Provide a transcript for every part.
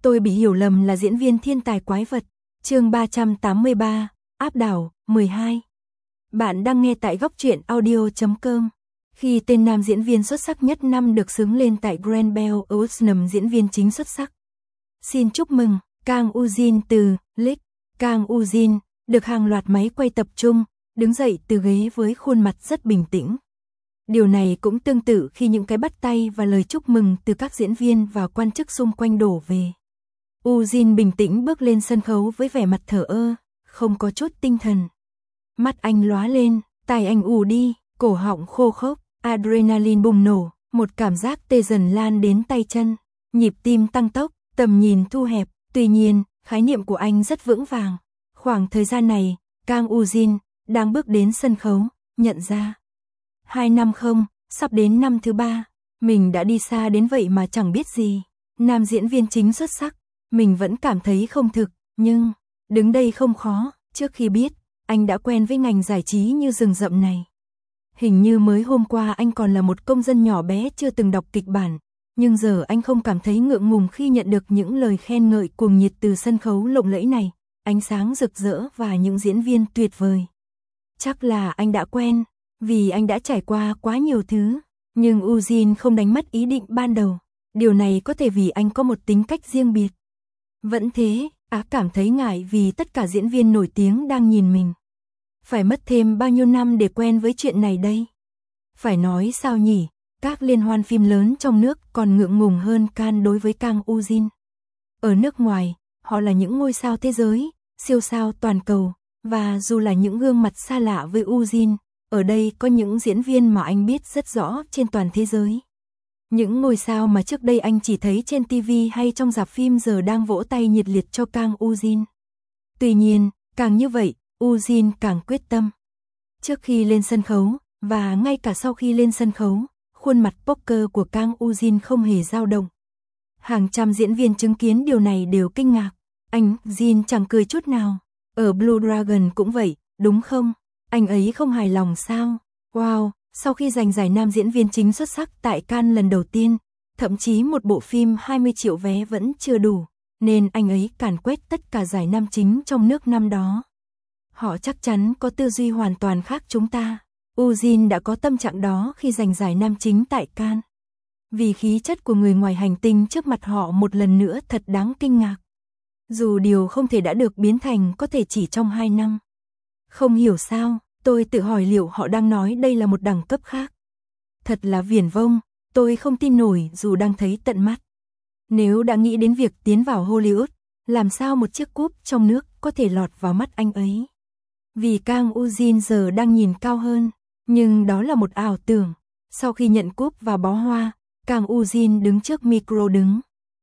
Tôi bị hiểu lầm là diễn viên thiên tài quái vật. Chương 383, áp đảo, 12. Bạn đang nghe tại góc truyện audio.com. Khi tên nam diễn viên xuất sắc nhất năm được xướng lên tại Grand Bell Awards diễn viên chính xuất sắc. Xin chúc mừng, Kang Woo-jin từ League. Kang Woo-jin được hàng loạt máy quay tập trung, đứng dậy từ ghế với khuôn mặt rất bình tĩnh. Điều này cũng tương tự khi những cái bắt tay và lời chúc mừng từ các diễn viên và quan chức xung quanh đổ về. Woo-jin bình tĩnh bước lên sân khấu với vẻ mặt thờ ơ, không có chút tinh thần. Mắt anh lóa lên, tai anh ù đi, cổ họng khô khốc, adrenaline bùng nổ, một cảm giác tê dần lan đến tay chân, nhịp tim tăng tốc, tầm nhìn thu hẹp, tuy nhiên, khái niệm của anh rất vững vàng. Khoảng thời gian này, Kang Woo-jin đang bước đến sân khấu, nhận ra 2 năm không, sắp đến năm thứ 3, mình đã đi xa đến vậy mà chẳng biết gì. Nam diễn viên chính xuất sắc, mình vẫn cảm thấy không thực, nhưng đứng đây không khó, trước khi biết, anh đã quen với ngành giải trí như rừng rậm này. Hình như mới hôm qua anh còn là một công dân nhỏ bé chưa từng đọc kịch bản, nhưng giờ anh không cảm thấy ngượng ngùng khi nhận được những lời khen ngợi cuồng nhiệt từ sân khấu lộng lẫy này, ánh sáng rực rỡ và những diễn viên tuyệt vời. Chắc là anh đã quen, vì anh đã trải qua quá nhiều thứ, nhưng Woo-jin không đánh mất ý định ban đầu. Điều này có thể vì anh có một tính cách riêng biệt. Vẫn thế, cảm thấy ngại vì tất cả diễn viên nổi tiếng đang nhìn mình. Phải mất thêm bao nhiêu năm để quen với chuyện này đây? Phải nói sao nhỉ, các liên hoan phim lớn trong nước còn ngượng ngùng hơn Cannes đối với Kang Woo-jin. Ở nước ngoài, họ là những ngôi sao thế giới, siêu sao toàn cầu, và dù là những gương mặt xa lạ với Woo-jin, ở đây có những diễn viên mà anh biết rất rõ trên toàn thế giới. Những ngôi sao mà trước đây anh chỉ thấy trên TV hay trong rạp phim giờ đang vỗ tay nhiệt liệt cho Kang Woo-jin. Tuy nhiên, càng như vậy, Woo-jin càng quyết tâm. Trước khi lên sân khấu, và ngay cả sau khi lên sân khấu, khuôn mặt poker của Kang Woo-jin không hề dao động. Hàng trăm diễn viên chứng kiến điều này đều kinh ngạc. Anh, Jin chẳng cười chút nào. Ở Blue Dragon cũng vậy, đúng không? Anh ấy không hài lòng sao? Wow, sau khi giành giải nam diễn viên chính xuất sắc tại Cannes lần đầu tiên, thậm chí một bộ phim 20 triệu vé vẫn chưa đủ, nên anh ấy càn quét tất cả giải nam chính trong nước năm đó. Họ chắc chắn có tư duy hoàn toàn khác chúng ta. Woo-jin đã có tâm trạng đó khi giành giải nam chính tại Cannes. Vì khí chất của người ngoài hành tinh trước mặt họ một lần nữa thật đáng kinh ngạc. Dù điều không thể đã được biến thành có thể chỉ trong 2 năm. Không hiểu sao, tôi tự hỏi liệu họ đang nói đây là một đẳng cấp khác. Thật là viển vông, tôi không tin nổi dù đang thấy tận mắt. Nếu đã nghĩ đến việc tiến vào Hollywood, làm sao một chiếc cúp trong nước có thể lọt vào mắt anh ấy? Vì Kang Woo-jin giờ đang nhìn cao hơn, nhưng đó là một ảo tưởng. Sau khi nhận cúp và bó hoa, Kang Woo-jin đứng trước micro đứng.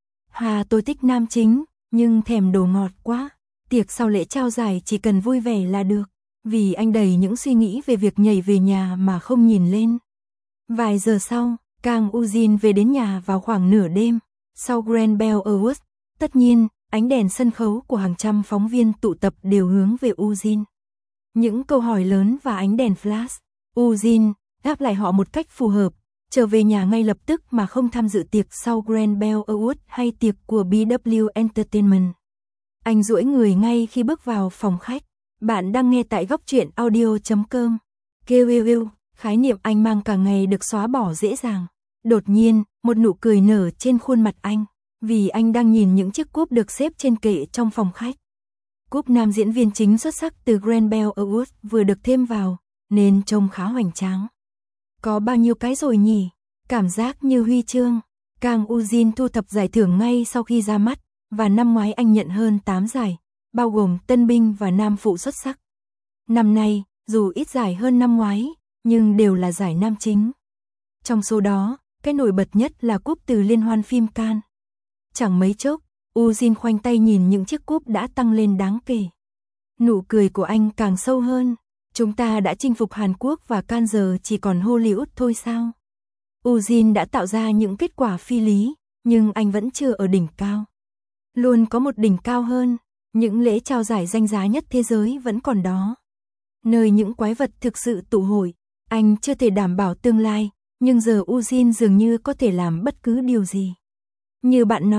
Tôi thích nam chính, nhưng thèm đồ ngọt quá. Tiệc sau lễ trao giải chỉ cần vui vẻ là được. Vì anh đầy những suy nghĩ về việc nhảy về nhà mà không nhìn lên. Vài giờ sau, Kang Woo-jin về đến nhà vào khoảng nửa đêm. Sau Grand Bell Awards, tất nhiên, ánh đèn sân khấu của hàng trăm phóng viên tụ tập đều hướng về Woo-jin. Những câu hỏi lớn và ánh đèn flash. Woo-jin đáp lại họ một cách phù hợp, trở về nhà ngay lập tức mà không tham dự tiệc sau Grand Bell Awards hay tiệc của BW Entertainment. Anh duỗi người ngay khi bước vào phòng khách. Bạn đang nghe tại góc truyện audio.com. Kêu, khái niệm anh mang cả ngày được xóa bỏ dễ dàng. Đột nhiên, một nụ cười nở trên khuôn mặt anh, vì anh đang nhìn những chiếc cúp được xếp trên kệ trong phòng khách. Cúp nam diễn viên chính xuất sắc từ Grand Bell Awards vừa được thêm vào, nên trông khá hoành tráng. Có bao nhiêu cái rồi nhỉ? Cảm giác như huy chương. Kang Woo-jin thu thập giải thưởng ngay sau khi ra mắt, và năm ngoái anh nhận hơn 8 giải, bao gồm tân binh và nam phụ xuất sắc. Năm nay, dù ít giải hơn năm ngoái, nhưng đều là giải nam chính. Trong số đó, cái nổi bật nhất là cúp từ liên hoan phim Cannes. Chẳng mấy chốc, Woo-jin khoanh tay nhìn những chiếc cúp đã tăng lên đáng kể. Nụ cười của anh càng sâu hơn. Chúng ta đã chinh phục Hàn Quốc và Cannes giờ chỉ còn Hollywood thôi sao? Woo-jin đã tạo ra những kết quả phi lý, nhưng anh vẫn chưa ở đỉnh cao. Luôn có một đỉnh cao hơn, những lễ trao giải danh giá nhất thế giới vẫn còn đó. Nơi những quái vật thực sự tụ hội, anh chưa thể đảm bảo tương lai, nhưng giờ Woo-jin dường như có thể làm bất cứ điều gì. Như bạn nói,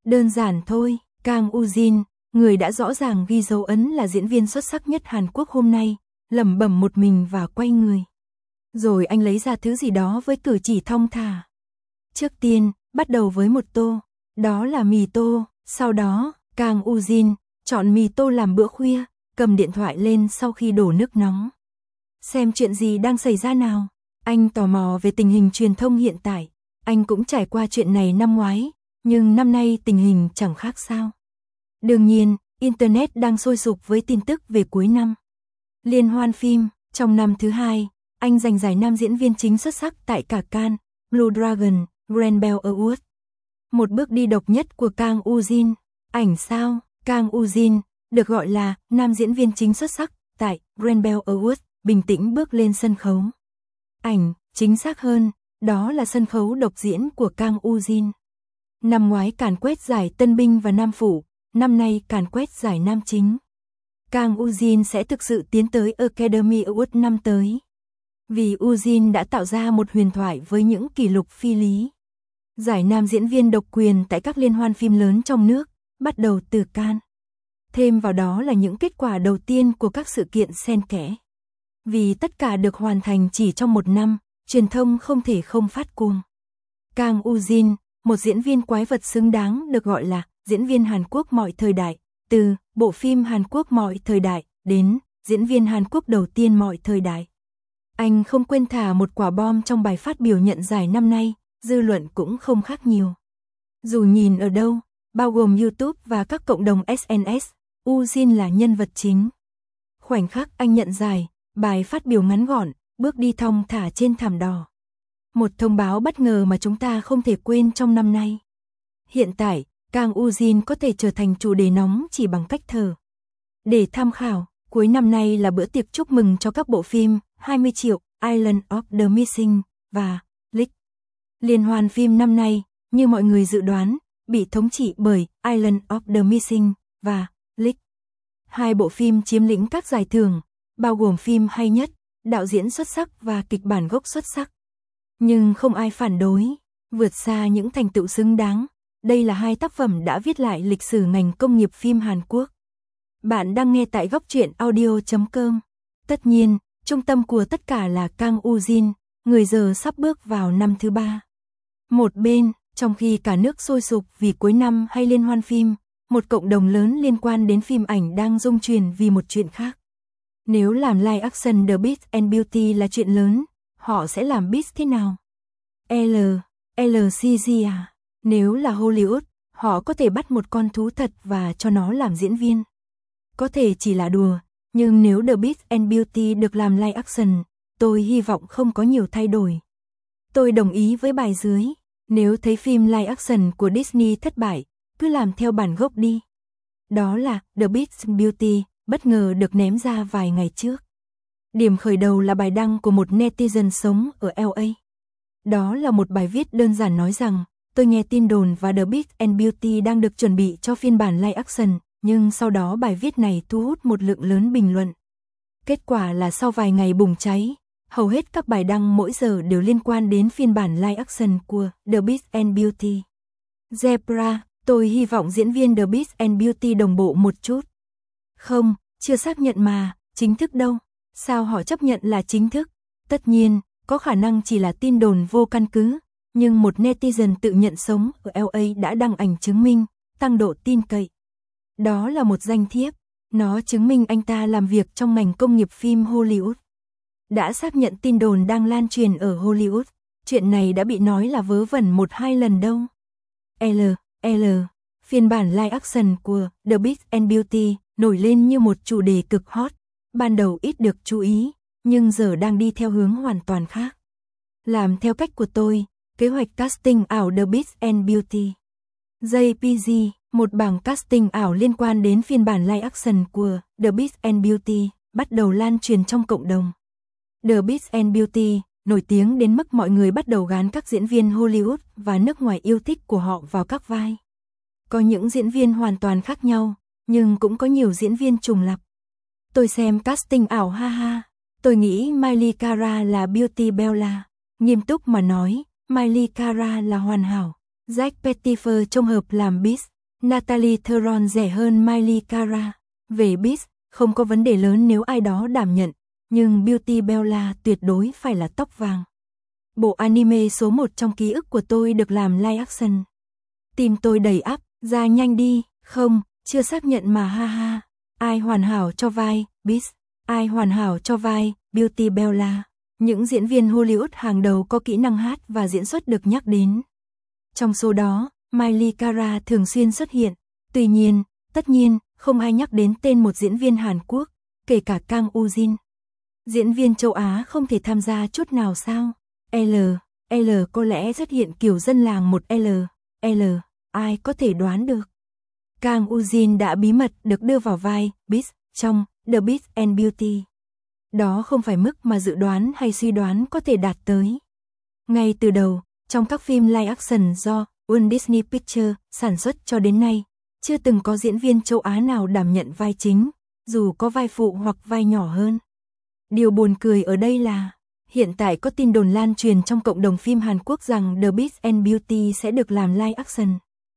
Đơn giản thôi, Kang Woo-jin, người đã rõ ràng ghi dấu ấn là diễn viên xuất sắc nhất Hàn Quốc hôm nay, lẩm bẩm một mình và quay người. Rồi anh lấy ra thứ gì đó với cử chỉ thong thả. Trước tiên, bắt đầu với một tô, đó là mì tô, sau đó, Kang Woo-jin chọn mì tô làm bữa khuya, cầm điện thoại lên sau khi đổ nước nóng. Xem chuyện gì đang xảy ra nào. Anh tò mò về tình hình truyền thông hiện tại. Anh cũng trải qua chuyện này năm ngoái, nhưng năm nay tình hình chẳng khác sao. Đương nhiên, Internet đang sôi sục với tin tức về cuối năm. Liên hoan phim, trong năm thứ 2, anh giành giải nam diễn viên chính xuất sắc tại cả Cannes, Blue Dragon, Grand Bell Awards. Một bước đi độc nhất của Kang Woo-jin. Ảnh sao, Kang Woo-jin được gọi là nam diễn viên chính xuất sắc tại Grand Bell Awards, bình tĩnh bước lên sân khấu. Ảnh, chính xác hơn, đó là sân khấu độc diễn của Kang Woo-jin. Năm ngoái càn quét giải tân binh và nam phụ, năm nay càn quét giải nam chính. Kang Woo-jin sẽ thực sự tiến tới Academy Award năm tới. Vì Woo-jin đã tạo ra một huyền thoại với những kỷ lục phi lý. Giải nam diễn viên độc quyền tại các liên hoan phim lớn trong nước, bắt đầu từ Cannes. Thêm vào đó là những kết quả đầu tiên của các sự kiện xen kẽ. Vì tất cả được hoàn thành chỉ trong một năm, truyền thông không thể không phát cuồng. Kang Woo-jin, một diễn viên quái vật xứng đáng được gọi là diễn viên Hàn Quốc mọi thời đại, từ bộ phim Hàn Quốc mọi thời đại đến diễn viên Hàn Quốc đầu tiên mọi thời đại. Anh không quên thả một quả bom trong bài phát biểu nhận giải năm nay, dư luận cũng không khác nhiều. Dù nhìn ở đâu, bao gồm YouTube và các cộng đồng SNS, Woo-jin là nhân vật chính. Khoảnh khắc anh nhận giải, bài phát biểu ngắn gọn, bước đi thong thả trên thảm đỏ. Một thông báo bất ngờ mà chúng ta không thể quên trong năm nay. Hiện tại, Kang Woo-jin có thể trở thành chủ đề nóng chỉ bằng cách thở. Để tham khảo, cuối năm nay là bữa tiệc chúc mừng cho các bộ phim 20 triệu, Island of the Missing và Leak. Liên hoan phim năm nay, như mọi người dự đoán, bị thống trị bởi Island of the Missing và Leak. Hai bộ phim chiếm lĩnh các giải thưởng, bao gồm phim hay nhất, đạo diễn xuất sắc và kịch bản gốc xuất sắc. Nhưng không ai phản đối, vượt xa những thành tựu xứng đáng. Đây là hai tác phẩm đã viết lại lịch sử ngành công nghiệp phim Hàn Quốc. Bạn đang nghe tại góc truyện audio.com. Tất nhiên, trung tâm của tất cả là Kang Woo-jin, người giờ sắp bước vào năm thứ 3. Một bên, trong khi cả nước sôi sục vì cuối năm hay liên hoan phim, một cộng đồng lớn liên quan đến phim ảnh đang rung chuyển vì một chuyện khác. Nếu làm live action The Beast and Beauty là chuyện lớn, họ sẽ làm Beast thế nào? LCG à? Nếu là Hollywood, họ có thể bắt một con thú thật và cho nó làm diễn viên. Có thể chỉ là đùa, nhưng nếu The Beast and Beauty được làm live action, tôi hy vọng không có nhiều thay đổi. Tôi đồng ý với bài dưới, nếu thấy phim live action của Disney thất bại, cứ làm theo bản gốc đi. Đó là The Beast and Beauty, bất ngờ được ném ra vài ngày trước. Điểm khởi đầu là bài đăng của một netizen sống ở LA. Đó là một bài viết đơn giản nói rằng, tôi nghe tin đồn và The Beast and Beauty đang được chuẩn bị cho phiên bản live action, nhưng sau đó bài viết này thu hút một lượng lớn bình luận. Kết quả là sau vài ngày bùng cháy, hầu hết các bài đăng mỗi giờ đều liên quan đến phiên bản live action của The Beast and Beauty. Zebra, tôi hy vọng diễn viên The Beast and Beauty đồng bộ một chút. Không, chưa xác nhận mà, chính thức đâu. Sao họ chấp nhận là chính thức? Tất nhiên, có khả năng chỉ là tin đồn vô căn cứ, nhưng một netizen tự nhận sống ở LA đã đăng ảnh chứng minh, tăng độ tin cậy. Đó là một danh thiếp, nó chứng minh anh ta làm việc trong ngành công nghiệp phim Hollywood. Đã xác nhận tin đồn đang lan truyền ở Hollywood, chuyện này đã bị nói là vớ vẩn 1-2 lần đâu. Phiên bản live action của The Beast and Beauty nổi lên như một chủ đề cực hot, ban đầu ít được chú ý, nhưng giờ đang đi theo hướng hoàn toàn khác. Làm theo cách của tôi, kế hoạch casting ảo The Beast and Beauty. JPG, một bảng casting ảo liên quan đến phiên bản live action của The Beast and Beauty, bắt đầu lan truyền trong cộng đồng. The Beast and Beauty nổi tiếng đến mức mọi người bắt đầu gán các diễn viên Hollywood và nước ngoài yêu thích của họ vào các vai. Có những diễn viên hoàn toàn khác nhau, nhưng cũng có nhiều diễn viên trùng lặp. Tôi xem casting ảo ha ha, tôi nghĩ Miley Cara là Beauty Bella. Nghiêm túc mà nói, Miley Cara là hoàn hảo. Jack Pettifer trông hợp làm Beast. Natalie Theron rẻ hơn Miley Cara. Về Beast, không có vấn đề lớn nếu ai đó đảm nhận, nhưng Beauty Bella tuyệt đối phải là tóc vàng. Bộ anime số 1 trong ký ức của tôi được làm live action. Tim tôi đầy ắp, ra nhanh đi, không, chưa xác nhận mà ha ha. Ai hoàn hảo cho vai Beast, ai hoàn hảo cho vai Beauty Bella. Những diễn viên Hollywood hàng đầu có kỹ năng hát và diễn xuất được nhắc đến. Trong số đó, Miley Cara thường xuyên xuất hiện. Tuy nhiên, tất nhiên, không ai nhắc đến tên một diễn viên Hàn Quốc, kể cả Kang Woo-jin. Diễn viên châu Á không thể tham gia chút nào sao? L có lẽ xuất hiện kiểu dân làng một L, ai có thể đoán được. Kang Woo-jin đã bí mật được đưa vào vai Beast trong The Beast and Beauty. Đó không phải mức mà dự đoán hay suy đoán có thể đạt tới. Ngay từ đầu, trong các phim live action do Walt Disney Pictures sản xuất cho đến nay, chưa từng có diễn viên châu Á nào đảm nhận vai chính, dù có vai phụ hoặc vai nhỏ hơn. Điều buồn cười ở đây là, hiện tại có tin đồn lan truyền trong cộng đồng phim Hàn Quốc rằng The Beast and Beauty sẽ được làm live action.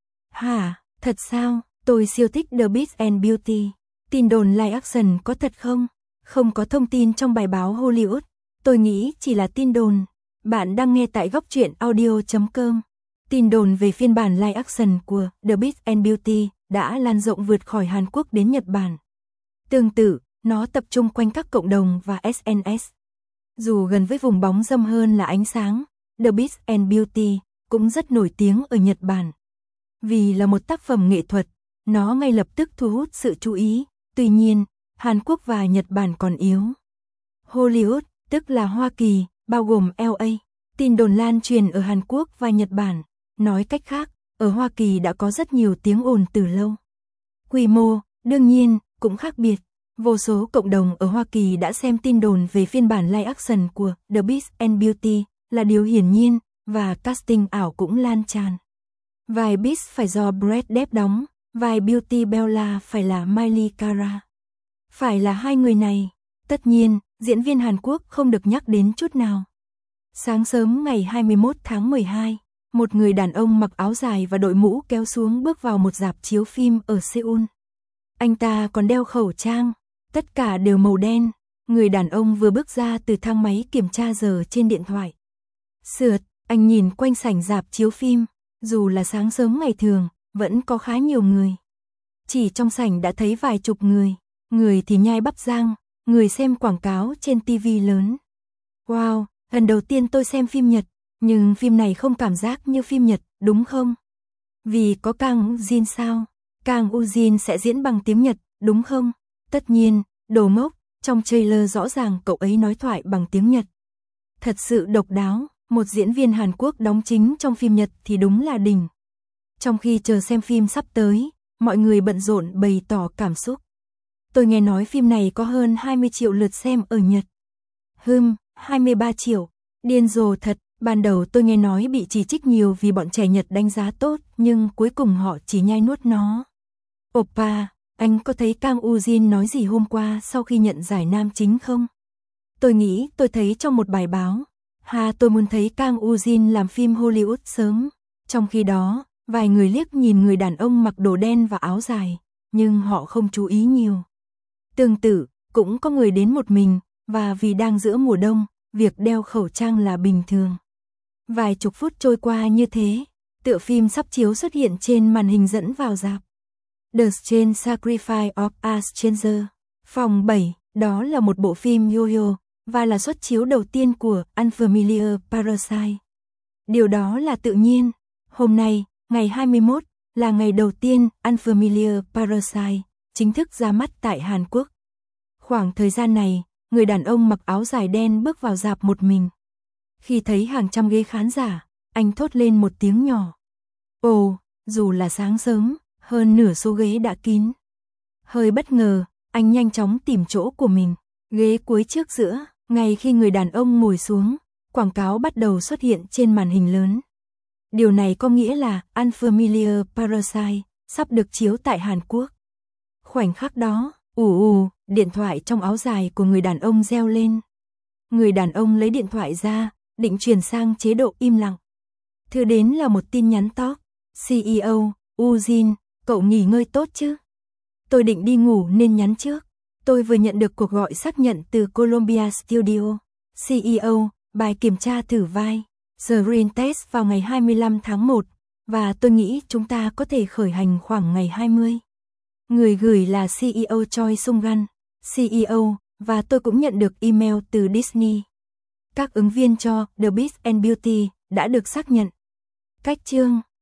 Hả, thật sao? Tôi siêu thích The Beast and Beauty. Tin đồn live action có thật không? Không có thông tin trong bài báo Hollywood. Tôi nghĩ chỉ là tin đồn. Bạn đang nghe tại góc truyện audio.com. Tin đồn về phiên bản live action của The Beast and Beauty đã lan rộng vượt khỏi Hàn Quốc đến Nhật Bản. Tương tự, nó tập trung quanh các cộng đồng và SNS. Dù gần với vùng bóng râm hơn là ánh sáng, The Beast and Beauty cũng rất nổi tiếng ở Nhật Bản. Vì là một tác phẩm nghệ thuật, nó ngay lập tức thu hút sự chú ý. Tuy nhiên, Hàn Quốc và Nhật Bản còn yếu. Hollywood, tức là Hoa Kỳ, bao gồm LA, tin đồn lan truyền ở Hàn Quốc và Nhật Bản. Nói cách khác, ở Hoa Kỳ đã có rất nhiều tiếng ồn từ lâu. Quy mô, đương nhiên, cũng khác biệt. Vô số cộng đồng ở Hoa Kỳ đã xem tin đồn về phiên bản live action của The Beast and Beauty là điều hiển nhiên, và casting ảo cũng lan tràn. Vai Beast phải do Brad Depp đóng, vai Beauty Bella phải là Miley Cara. Phải là hai người này. Tất nhiên, diễn viên Hàn Quốc không được nhắc đến chút nào. Sáng sớm ngày 21 tháng 12, một người đàn ông mặc áo dài và đội mũ kéo xuống bước vào một rạp chiếu phim ở Seoul. Anh ta còn đeo khẩu trang, tất cả đều màu đen. Người đàn ông vừa bước ra từ thang máy kiểm tra giờ trên điện thoại. Sượt, anh nhìn quanh sảnh rạp chiếu phim, dù là sáng sớm ngày thường, vẫn có khá nhiều người. Chỉ trong sảnh đã thấy vài chục người thì nhai bắp rang, người xem quảng cáo trên TV lớn. Wow, lần đầu tiên tôi xem phim Nhật, nhưng phim này không cảm giác như phim Nhật, đúng không? Vì có Kang Woo-jin sao? Kang Woo-jin sẽ diễn bằng tiếng Nhật, đúng không? Tất nhiên, đồ ngốc, trong trailer rõ ràng cậu ấy nói thoại bằng tiếng Nhật. Thật sự độc đáo, một diễn viên Hàn Quốc đóng chính trong phim Nhật thì đúng là đỉnh. Trong khi chờ xem phim sắp tới, mọi người bận rộn bày tỏ cảm xúc. Tôi nghe nói phim này có hơn 20 triệu lượt xem ở Nhật. 23 triệu, điên rồ thật. Ban đầu tôi nghe nói bị chỉ trích nhiều vì bọn trẻ Nhật đánh giá tốt, nhưng cuối cùng họ chỉ nhai nuốt nó. Oppa, anh có thấy Kang Woo-jin nói gì hôm qua sau khi nhận giải nam chính không? Tôi nghĩ tôi thấy trong một bài báo. Tôi muốn thấy Kang Woo-jin làm phim Hollywood sớm. Trong khi đó, vài người liếc nhìn người đàn ông mặc đồ đen và áo dài, nhưng họ không chú ý nhiều. Tương tự, cũng có người đến một mình, và vì đang giữa mùa đông, việc đeo khẩu trang là bình thường. Vài chục phút trôi qua như thế, tựa phim sắp chiếu xuất hiện trên màn hình dẫn vào rạp. The Strange Sacrifice of a Stranger, phòng 7, đó là một bộ phim yo-yo, và là suất chiếu đầu tiên của Unfamiliar Parasite. Điều đó là tự nhiên. Hôm nay, ngày 21, là ngày đầu tiên Unfamiliar Parasite chính thức ra mắt tại Hàn Quốc. Khoảng thời gian này, người đàn ông mặc áo dài đen bước vào rạp một mình. Khi thấy hàng trăm ghế khán giả, anh thốt lên một tiếng nhỏ. Ồ, dù là sáng sớm, hơn nửa số ghế đã kín. Hơi bất ngờ, anh nhanh chóng tìm chỗ của mình. Ghế cuối trước giữa, ngay khi người đàn ông ngồi xuống, quảng cáo bắt đầu xuất hiện trên màn hình lớn. Điều này có nghĩa là Unfamiliar Parasite sắp được chiếu tại Hàn Quốc. Khoảnh khắc đó, điện thoại trong áo dài của người đàn ông reo lên. Người đàn ông lấy điện thoại ra, định chuyển sang chế độ im lặng. Thứ đến là một tin nhắn talk. CEO, Woo-jin, Cậu nghỉ ngơi tốt chứ? Tôi định đi ngủ nên nhắn trước. Tôi vừa nhận được cuộc gọi xác nhận từ Columbia Studio, CEO, bài kiểm tra thử vai, The Green Test vào ngày 25 tháng 1, và tôi nghĩ chúng ta có thể khởi hành khoảng ngày 20. Người gửi là CEO Choi Sung-gun, CEO, và tôi cũng nhận được email từ Disney. Các ứng viên cho The Beast and Beauty đã được xác nhận. Cách chương